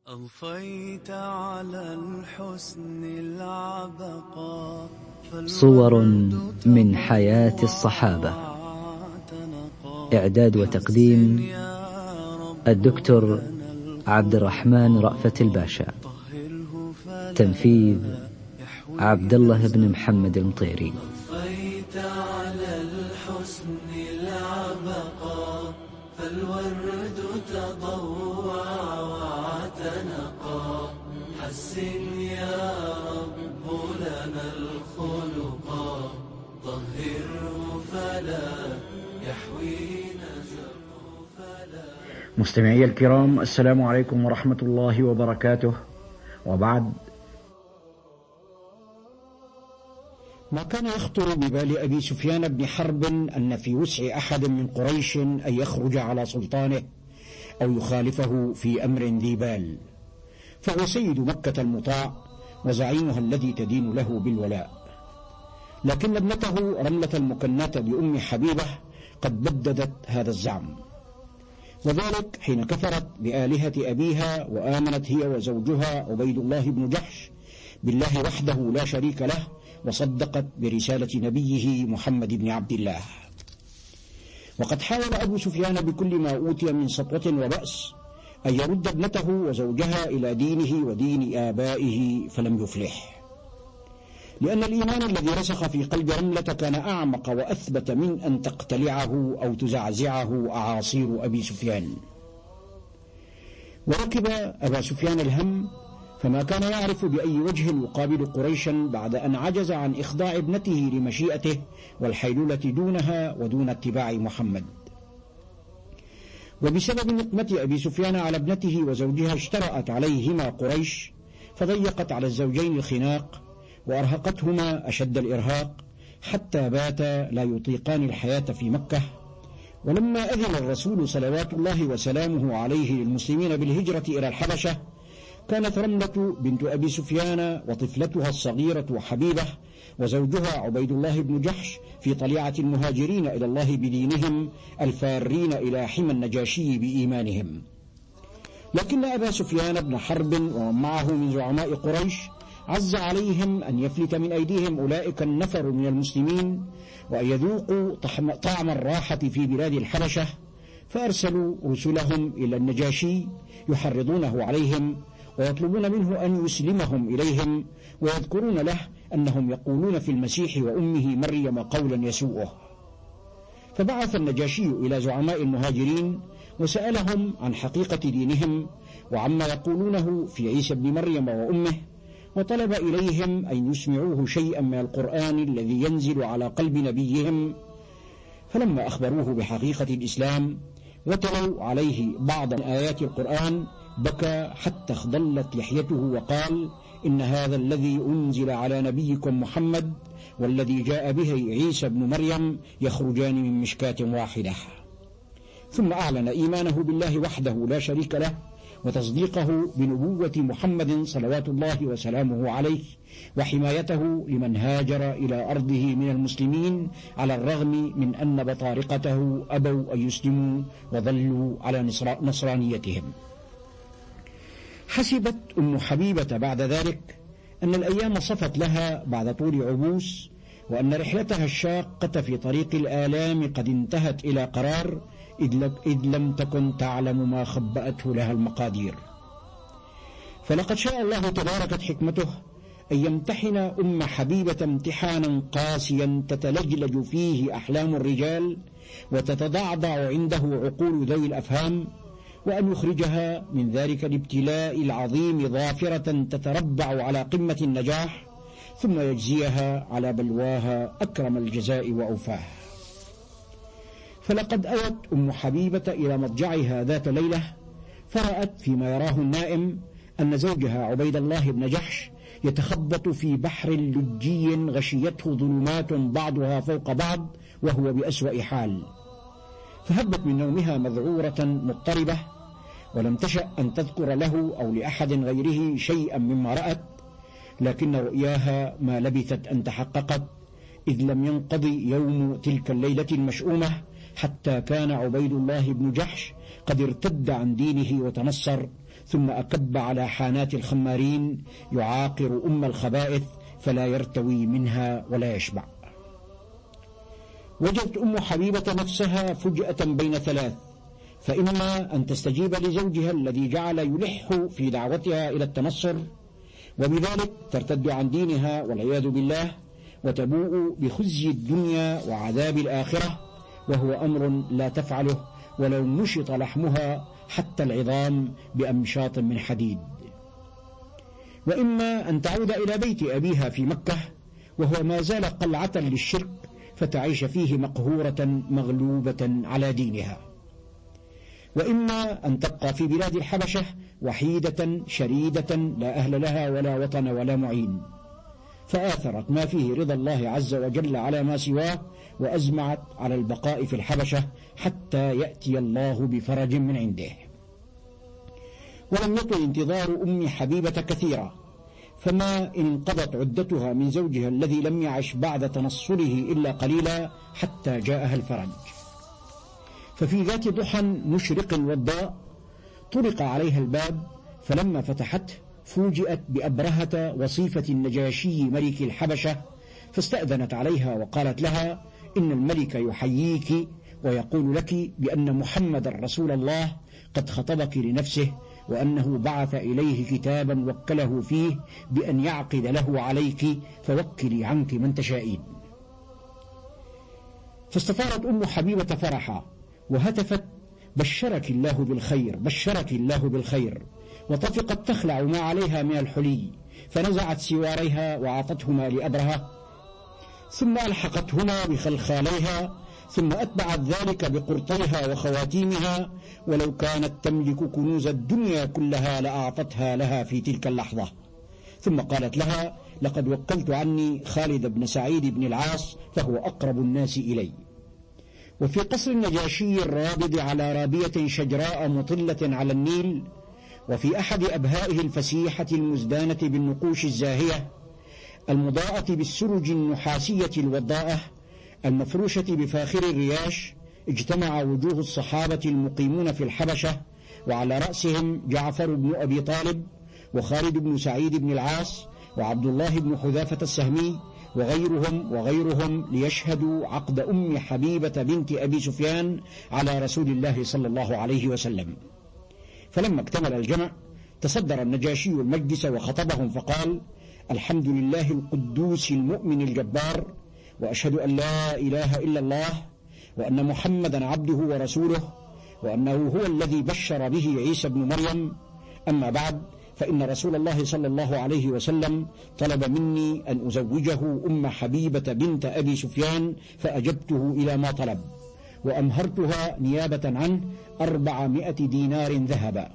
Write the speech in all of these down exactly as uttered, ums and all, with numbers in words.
أضفيت على الحسن العبقى صور من حياة الصحابة. إعداد وتقديم الدكتور عبد الرحمن رأفت الباشا. تنفيذ عبد الله بن محمد المطيري. أضفيت على الحسن العبقى فالورد تضوع واعتنقا حسن يا رب لنا الخلقا طهره فلا يحوينا شر فلا. مستمعي الكرام، السلام عليكم ورحمة الله وبركاته. وبعد، ما كان يخطر ببال أبي سفيان بن حرب أن في وسع أحد من قريش أن يخرج على سلطانه أو يخالفه في أمر ذي بال، فهو سيد مكة المطاع وزعيمها الذي تدين له بالولاء. لكن ابنته رملة المكنات بأم حبيبة قد بددت هذا الزعم، وذلك حين كفرت بآلهة أبيها وآمنت هي وزوجها عبيد الله بن جحش بالله وحده لا شريك له، وصدقت برسالة نبيه محمد بن عبد الله. وقد حاول أبو سفيان بكل ما أوتي من سطوة وبأس أن يرد ابنته وزوجها إلى دينه ودين آبائه، فلم يفلح، لأن الإيمان الذي رسخ في قلب رملة كان أعمق وأثبت من أن تقتلعه أو تزعزعه أعاصير أبي سفيان. وركب أبا سفيان الهم، فما كان يعرف بأي وجه يقابل قريشا بعد أن عجز عن إخضاع ابنته لمشيئته والحيلولة دونها ودون اتباع محمد. وبسبب نقمة أبي سفيان على ابنته وزوجها اشترأت عليهما قريش، فضيقت على الزوجين الخناق وأرهقتهما أشد الإرهاق، حتى باتا لا يطيقان الحياة في مكة. ولما أذن الرسول صلوات الله وسلامه عليه للمسلمين بالهجرة إلى الحبشة، كانت رملة بنت أبي سفيان وطفلتها الصغيرة حبيبة وزوجها عبيد الله بن جحش في طليعة المهاجرين إلى الله بدينهم الفارين إلى حمى النجاشي بإيمانهم. لكن أبا سفيان بن حرب ومن معه من زعماء قريش عز عليهم أن يفلت من أيديهم أولئك النفر من المسلمين وأن يذوقوا طعم الراحة في بلاد الحبشة، فأرسلوا رسلهم إلى النجاشي يحرضونه عليهم ويطلبون منه أن يسلمهم إليهم، ويذكرون له أنهم يقولون في المسيح وأمه مريم قولا يسوءه. فبعث النجاشي إلى زعماء المهاجرين وسألهم عن حقيقة دينهم وعما يقولونه في عيسى ابن مريم وأمه، وطلب إليهم أن يسمعوه شيئا من القرآن الذي ينزل على قلب نبيهم. فلما أخبروه بحقيقة الإسلام وتلوا عليه بعض آيات القرآن، بكى حتى اخضلت لحيته وقال: إن هذا الذي أنزل على نبيكم محمد والذي جاء به عيسى بن مريم يخرجان من مشكاة واحدة. ثم أعلن إيمانه بالله وحده لا شريك له وتصديقه بنبوة محمد صلوات الله وسلامه عليه، وحمايته لمن هاجر إلى أرضه من المسلمين على الرغم من أن بطارقته أبوا أن يسلموا وظلوا على نصرانيتهم. حسبت أم حبيبة بعد ذلك أن الأيام صفت لها بعد طول عبوس، وأن رحلتها الشاقة في طريق الآلام قد انتهت إلى قرار، إذ لم تكن تعلم ما خبأته لها المقادير. فلقد شاء الله تباركت حكمته أن يمتحن أم حبيبة امتحانا قاسيا تتلجلج فيه أحلام الرجال وتتضعضع عنده عقول ذوي الأفهام، وأن يخرجها من ذلك الابتلاء العظيم ظافرة تتربع على قمة النجاح، ثم يجزيها على بلواها أكرم الجزاء وأوفاه. فلقد أوت أم حبيبة إلى مضجعها ذات ليلة، فرأت فيما يراه النائم أن زوجها عبيد الله بن جحش يتخبط في بحر لجي غشيته ظلمات بعضها فوق بعض وهو بأسوأ حال. فهبت من نومها مذعورة مضطربة، ولم تشأ أن تذكر له أو لأحد غيره شيئا مما رأت، لكن رؤياها ما لبثت أن تحققت، إذ لم ينقضي يوم تلك الليلة المشؤومة حتى كان عبيد الله بن جحش قد ارتد عن دينه وتنصر، ثم أكب على حانات الخمارين يعاقر أم الخبائث فلا يرتوي منها ولا يشبع. وجدت أم حبيبة نفسها فجأة بين ثلاث، فإما أن تستجيب لزوجها الذي جعل يلح في دعوتها إلى التنصر وبذلك ترتد عن دينها والعياذ بالله وتبوء بخزي الدنيا وعذاب الآخرة، وهو أمر لا تفعله ولو نشط لحمها حتى العظام بأمشاط من حديد. وإما أن تعود إلى بيت أبيها في مكة وهو ما زال قلعة للشرك فتعيش فيه مقهورة مغلوبة على دينها. وإما أن تبقى في بلاد الحبشة وحيدة شريدة لا أهل لها ولا وطن ولا معين، فآثرت ما فيه رضا الله عز وجل على ما سواه وأزمعت على البقاء في الحبشة حتى يأتي الله بفرج من عنده. ولم يطل انتظار أم حبيبة كثيرا، فما إن انقضت عدتها من زوجها الذي لم يعش بعد تنصره إلا قليلا حتى جاءها الفرج. ففي ذات ضحى مشرق وضاء طرق عليها الباب، فلما فتحته فوجئت بأبرهة وصيفة النجاشي ملك الحبشة، فاستأذنت عليها وقالت لها إن الملك يحييك ويقول لك بأن محمد رسول الله قد خطبك لنفسه، وأنه بعث إليه كتابا وكله فيه بأن يعقد له عليك، فوكلي عنك من تشائين. فاستفارت أم حبيبة فرحا وهتفت بشرك الله بالخير بشرك الله بالخير، وطفقت تخلع ما عليها من الحلي، فنزعت سواريها وعطتهما لأبرهة، ثم ألحقتهما بخلخاليها، ثم أتبعت ذلك بقرطيها وخواتيمها، ولو كانت تملك كنوز الدنيا كلها لأعطتها لها في تلك اللحظة. ثم قالت لها لقد وكلت عني خالد بن سعيد بن العاص فهو أقرب الناس إلي. وفي قصر النجاشي الرابض على رابية شجراء مطلة على النيل، وفي أحد أبهائه الفسيحة المزدانة بالنقوش الزاهية المضاءة بالسرج النحاسية الوضاءة المفروشة بفاخر الرياش، اجتمع وجوه الصحابة المقيمون في الحبشة، وعلى رأسهم جعفر بن أبي طالب وخالد بن سعيد بن العاص وعبد الله بن حذافة السهمي وغيرهم وغيرهم ليشهدوا عقد أم حبيبة بنت أبي سفيان على رسول الله صلى الله عليه وسلم. فلما اكتمل الجمع تصدر النجاشي المجلس وخطبهم فقال: الحمد لله القدوس المؤمن الجبار، وأشهد أن لا إله إلا الله، وأن محمدا عبده ورسوله، وأنه هو الذي بشر به عيسى بن مريم. أما بعد، فإن رسول الله صلى الله عليه وسلم طلب مني أن أزوجه أم حبيبة بنت أبي سفيان، فأجبته إلى ما طلب، وأمهرتها نيابة عنه أربعمائة دينار ذهبا.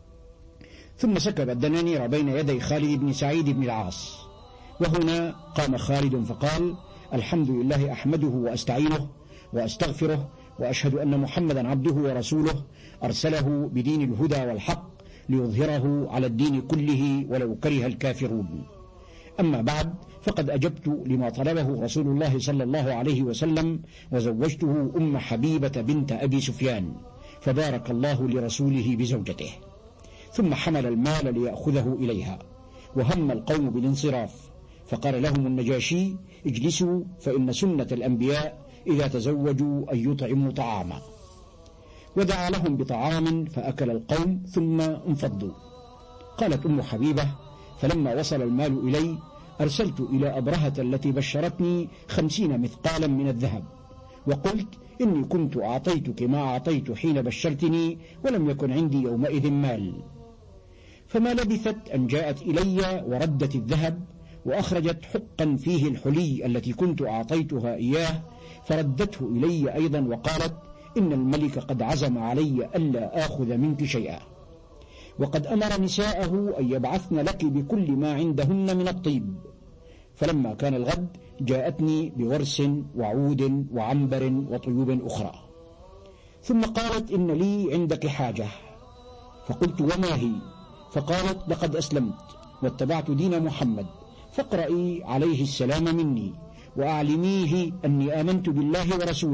ثم سكب الدنانير بين يدي خالد بن سعيد بن العاص، وهنا قام خالد فقال: الحمد لله أحمده وأستعينه وأستغفره، وأشهد أن محمدا عبده ورسوله أرسله بدين الهدى والحق ليظهره على الدين كله ولو كره الكافرون. أما بعد، فقد أجبت لما طلبه رسول الله صلى الله عليه وسلم، وزوجته أم حبيبة بنت أبي سفيان، فبارك الله لرسوله بزوجته. ثم حمل المال ليأخذه إليها، وهم القوم بالانصراف، فقال لهم النجاشي: اجلسوا، فإن سنة الأنبياء إذا تزوجوا أن يطعموا طعاما. ودعا لهم بطعام فأكل القوم ثم انفضوا. قالت أم حبيبة: فلما وصل المال إلي أرسلت إلى أبرهة التي بشرتني خمسين مثقالا من الذهب، وقلت: إني كنت أعطيتك ما أعطيت حين بشرتني، ولم يكن عندي يومئذ مال. فما لبثت أن جاءت إلي وردت الذهب، وأخرجت حقا فيه الحلي التي كنت أعطيتها إياه، فردته إلي أيضا وقالت: إن الملك قد عزم علي ألا آخذ منك شيئا، وقد أمر نساءه أن يبعثن لك بكل ما عندهن من الطيب. فلما كان الغد جاءتني بورس وعود وعنبر وطيوب أخرى، ثم قالت: إن لي عندك حاجة. فقلت: وما هي؟ فقالت: لقد أسلمت واتبعت دين محمد، فاقرئي عليه السلام مني، وأعلميه أني آمنت بالله ورسوله،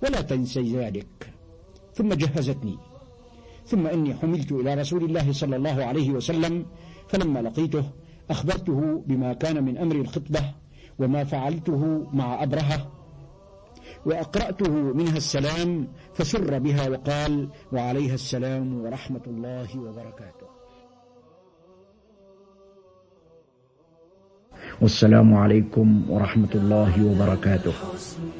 ولا تنسي ذلك. ثم جهزتني، ثم إني حملت إلى رسول الله صلى الله عليه وسلم، فلما لقيته أخبرته بما كان من أمر الخطبة وما فعلته مع أبرهة، وأقرأته منها السلام، فسر بها وقال: وعليها السلام ورحمة الله وبركاته. والسلام عليكم ورحمة الله وبركاته.